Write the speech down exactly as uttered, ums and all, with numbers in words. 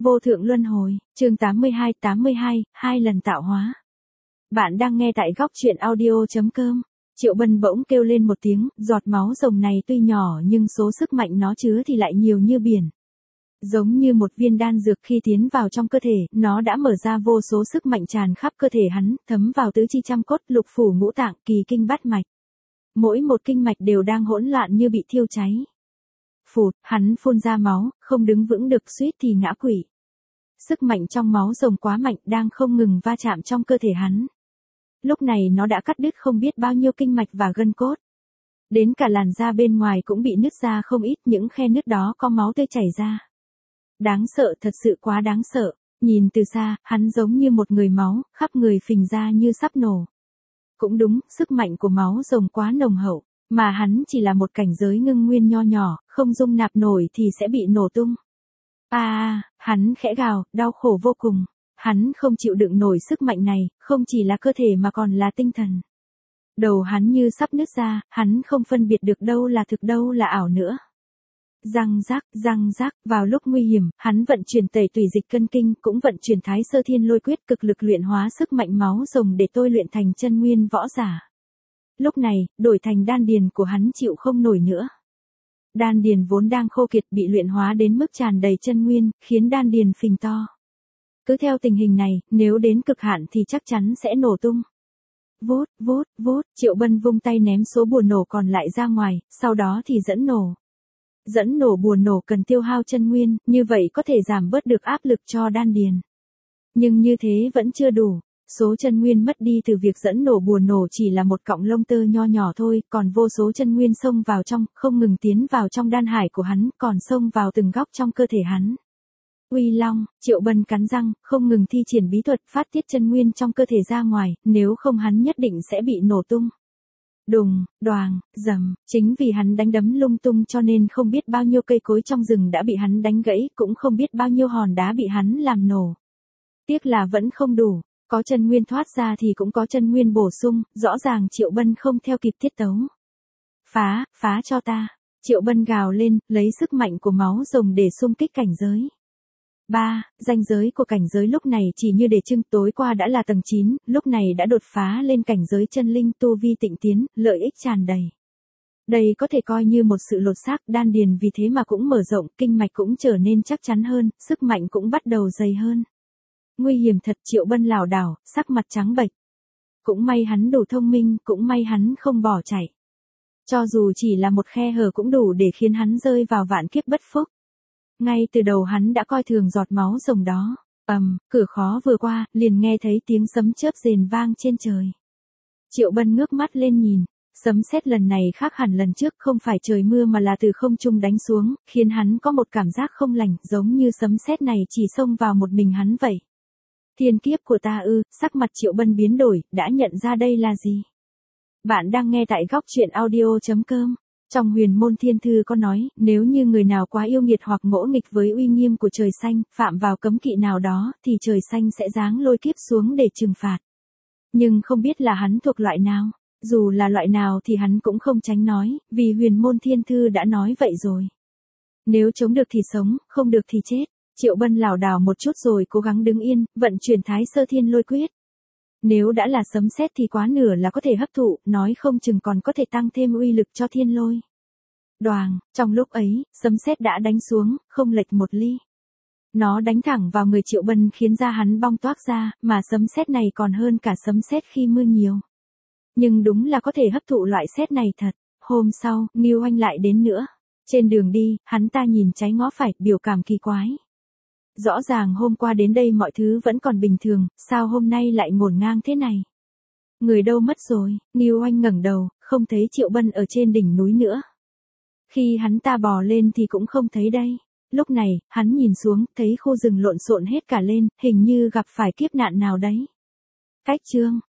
Vô thượng luân hồi, chương tám mươi hai, tám mươi hai, hai lần tạo hóa. Bạn đang nghe tại góc truyện audio.com. Triệu Bân bỗng kêu lên một tiếng, giọt máu rồng này tuy nhỏ nhưng số sức mạnh nó chứa thì lại nhiều như biển. Giống như một viên đan dược khi tiến vào trong cơ thể, nó đã mở ra vô số sức mạnh tràn khắp cơ thể hắn, thấm vào tứ chi trăm cốt, lục phủ ngũ tạng, kỳ kinh bát mạch. Mỗi một kinh mạch đều đang hỗn loạn như bị thiêu cháy. Phụt, hắn phun ra máu, không đứng vững được, suýt thì ngã quỵ. Sức mạnh trong máu rồng quá mạnh, đang không ngừng va chạm trong cơ thể hắn. Lúc này nó đã cắt đứt không biết bao nhiêu kinh mạch và gân cốt. Đến cả làn da bên ngoài cũng bị nứt ra không ít, những khe nứt đó có máu tươi chảy ra. Đáng sợ, thật sự quá đáng sợ. Nhìn từ xa, hắn giống như một người máu, khắp người phình ra như sắp nổ. Cũng đúng, sức mạnh của máu rồng quá nồng hậu, mà hắn chỉ là một cảnh giới ngưng nguyên nho nhỏ, không dung nạp nổi thì sẽ bị nổ tung. À, à, hắn khẽ gào, đau khổ vô cùng. Hắn không chịu đựng nổi sức mạnh này, không chỉ là cơ thể mà còn là tinh thần. Đầu hắn như sắp nứt ra, hắn không phân biệt được đâu là thực đâu là ảo nữa. Răng rác, răng rác, vào lúc nguy hiểm, hắn vận chuyển tẩy tùy dịch cân kinh, cũng vận chuyển thái sơ thiên lôi quyết, cực lực luyện hóa sức mạnh máu rồng để tôi luyện thành chân nguyên võ giả. Lúc này, đổi thành đan điền của hắn chịu không nổi nữa. Đan điền vốn đang khô kiệt bị luyện hóa đến mức tràn đầy chân nguyên, khiến đan điền phình to. Cứ theo tình hình này, nếu đến cực hạn thì chắc chắn sẽ nổ tung. Vút, vút, vút, Triệu Bân vung tay ném số bùa nổ còn lại ra ngoài, sau đó thì dẫn nổ. Dẫn nổ bùa nổ cần tiêu hao chân nguyên, như vậy có thể giảm bớt được áp lực cho đan điền. Nhưng như thế vẫn chưa đủ. Số chân nguyên mất đi từ việc dẫn nổ bùa nổ chỉ là một cọng lông tơ nho nhỏ thôi, còn vô số chân nguyên xông vào trong, không ngừng tiến vào trong đan hải của hắn, còn xông vào từng góc trong cơ thể hắn. Uy Long, Triệu Bân cắn răng, không ngừng thi triển bí thuật phát tiết chân nguyên trong cơ thể ra ngoài, nếu không hắn nhất định sẽ bị nổ tung. Đùng, đoàng, rầm, chính vì hắn đánh đấm lung tung cho nên không biết bao nhiêu cây cối trong rừng đã bị hắn đánh gãy, cũng không biết bao nhiêu hòn đá bị hắn làm nổ. Tiếc là vẫn không đủ. Có chân nguyên thoát ra thì cũng có chân nguyên bổ sung, rõ ràng Triệu Bân không theo kịp tiết tấu. Phá, phá cho ta. Triệu Bân gào lên, lấy sức mạnh của máu rồng để xung kích cảnh giới. ba. Ranh giới của cảnh giới lúc này chỉ như để trưng, tối qua đã là tầng chín, lúc này đã đột phá lên cảnh giới chân linh, tu vi tịnh tiến, lợi ích tràn đầy. Đây có thể coi như một sự lột xác, đan điền vì thế mà cũng mở rộng, kinh mạch cũng trở nên chắc chắn hơn, sức mạnh cũng bắt đầu dày hơn. Nguy hiểm thật, Triệu Bân lảo đảo, sắc mặt trắng bệch. Cũng may hắn đủ thông minh, cũng may hắn không bỏ chạy. Cho dù chỉ là một khe hở cũng đủ để khiến hắn rơi vào vạn kiếp bất phúc. Ngay từ đầu hắn đã coi thường giọt máu rồng đó. Ầm, cửa khó vừa qua, liền nghe thấy tiếng sấm chớp rền vang trên trời. Triệu Bân ngước mắt lên nhìn, sấm sét lần này khác hẳn lần trước, không phải trời mưa mà là từ không trung đánh xuống, khiến hắn có một cảm giác không lành, giống như sấm sét này chỉ xông vào một mình hắn vậy. Thiên kiếp của ta ư? Sắc mặt Triệu Bân biến đổi, đã nhận ra đây là gì? Bạn đang nghe tại góc truyện audio.com. Trong huyền môn thiên thư có nói, nếu như người nào quá yêu nghiệt hoặc ngỗ nghịch với uy nghiêm của trời xanh, phạm vào cấm kỵ nào đó, thì trời xanh sẽ giáng lôi kiếp xuống để trừng phạt. Nhưng không biết là hắn thuộc loại nào. Dù là loại nào thì hắn cũng không tránh nói, vì huyền môn thiên thư đã nói vậy rồi. Nếu chống được thì sống, không được thì chết. Triệu Bân lảo đảo một chút rồi cố gắng đứng yên, vận chuyển thái sơ thiên lôi quyết. Nếu đã là sấm sét thì quá nửa là có thể hấp thụ, nói không chừng còn có thể tăng thêm uy lực cho thiên lôi. Đoàng, trong lúc ấy, sấm sét đã đánh xuống, không lệch một ly. Nó đánh thẳng vào người Triệu Bân khiến da hắn bong toác ra, mà sấm sét này còn hơn cả sấm sét khi mưa nhiều. Nhưng đúng là có thể hấp thụ loại sét này thật. Hôm sau, Ngưu Anh lại đến nữa. Trên đường đi, hắn ta nhìn trái ngó phải, biểu cảm kỳ quái. Rõ ràng hôm qua đến đây mọi thứ vẫn còn bình thường, sao hôm nay lại ngổn ngang thế này? Người đâu mất rồi? Ngưu Anh ngẩng đầu, không thấy Triệu Bân ở trên đỉnh núi nữa. Khi hắn ta bò lên thì cũng không thấy đây. Lúc này, hắn nhìn xuống, thấy khu rừng lộn xộn hết cả lên, hình như gặp phải kiếp nạn nào đấy. Cách chương,